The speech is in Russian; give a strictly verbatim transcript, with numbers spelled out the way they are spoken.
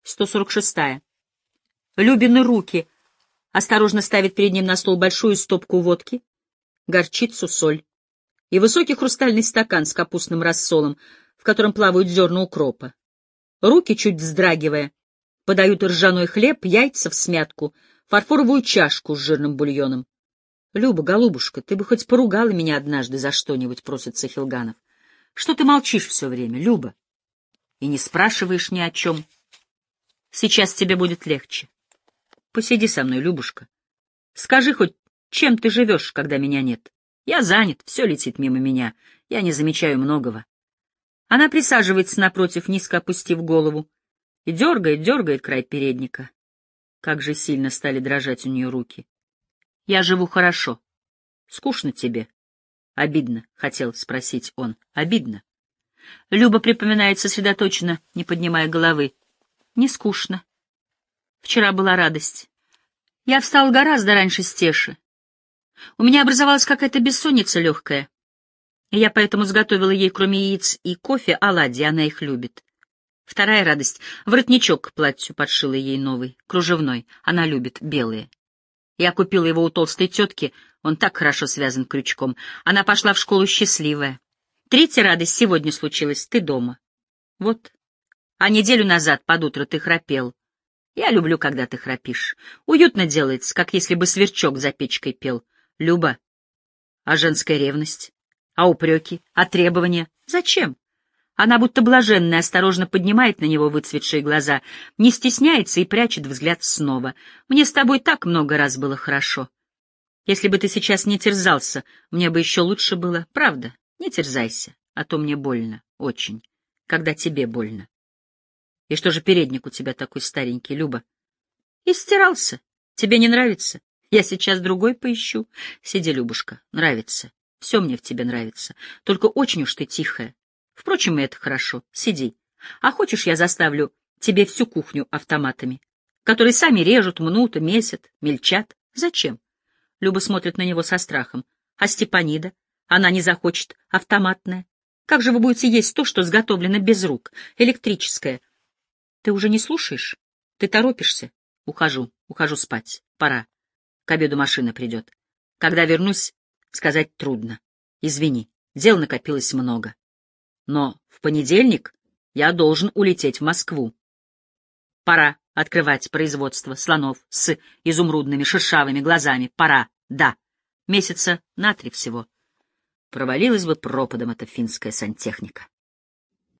сто сорок шестая. Любины руки осторожно ставит перед ним на стол большую стопку водки, горчицу, соль и высокий хрустальный стакан с капустным рассолом, в котором плавают зерна укропа. Руки, чуть вздрагивая, подают ржаной хлеб, яйца всмятку, фарфоровую чашку с жирным бульоном. — Люба, голубушка, ты бы хоть поругала меня однажды за что-нибудь, — просится Хилганов. — Что ты молчишь все время, Люба? И не спрашиваешь ни о чем. Сейчас тебе будет легче. Посиди со мной, Любушка. Скажи хоть, чем ты живешь, когда меня нет? Я занят, все летит мимо меня, я не замечаю многого. Она присаживается напротив, низко опустив голову, и дергает, дергает край передника. Как же сильно стали дрожать у нее руки. Я живу хорошо. Скучно тебе? Обидно, — хотел спросить он. Обидно. Люба припоминает сосредоточенно, не поднимая головы. Не скучно. Вчера была радость. Я встал гораздо раньше Стеши. У меня образовалась какая-то бессонница легкая, и я поэтому сготовила ей, кроме яиц и кофе, оладьи, она их любит. Вторая радость — воротничок к платью подшила ей новый, кружевной, она любит белые. Я купила его у толстой тетки, он так хорошо связан крючком. Она пошла в школу счастливая. Третья радость сегодня случилась, ты дома. Вот. А неделю назад под утро ты храпел. Я люблю, когда ты храпишь. Уютно делается, как если бы сверчок за печкой пел. Люба, а женская ревность? А упреки? А требования? Зачем? Она будто блаженная осторожно поднимает на него выцветшие глаза, не стесняется и прячет взгляд снова. Мне с тобой так много раз было хорошо. Если бы ты сейчас не терзался, мне бы еще лучше было. Правда, не терзайся, а то мне больно, очень, когда тебе больно. И что же передник у тебя такой старенький, Люба? И стирался. Тебе не нравится? Я сейчас другой поищу. Сиди, Любушка, нравится. Все мне в тебе нравится. Только очень уж ты тихая. Впрочем, и это хорошо. Сиди. А хочешь, я заставлю тебе всю кухню автоматами, которые сами режут, мнут, месят, мельчат? Зачем? Люба смотрит на него со страхом. А Степанида? Она не захочет автоматная. Как же вы будете есть то, что сготовлено без рук, электрическое? Ты уже не слушаешь? Ты торопишься? Ухожу, ухожу спать. Пора. К обеду машина придет. Когда вернусь, сказать трудно. Извини, дел накопилось много. Но в понедельник я должен улететь в Москву. Пора открывать производство слонов с изумрудными шершавыми глазами. Пора, да. Месяца на три всего. Провалилась бы пропадом эта финская сантехника.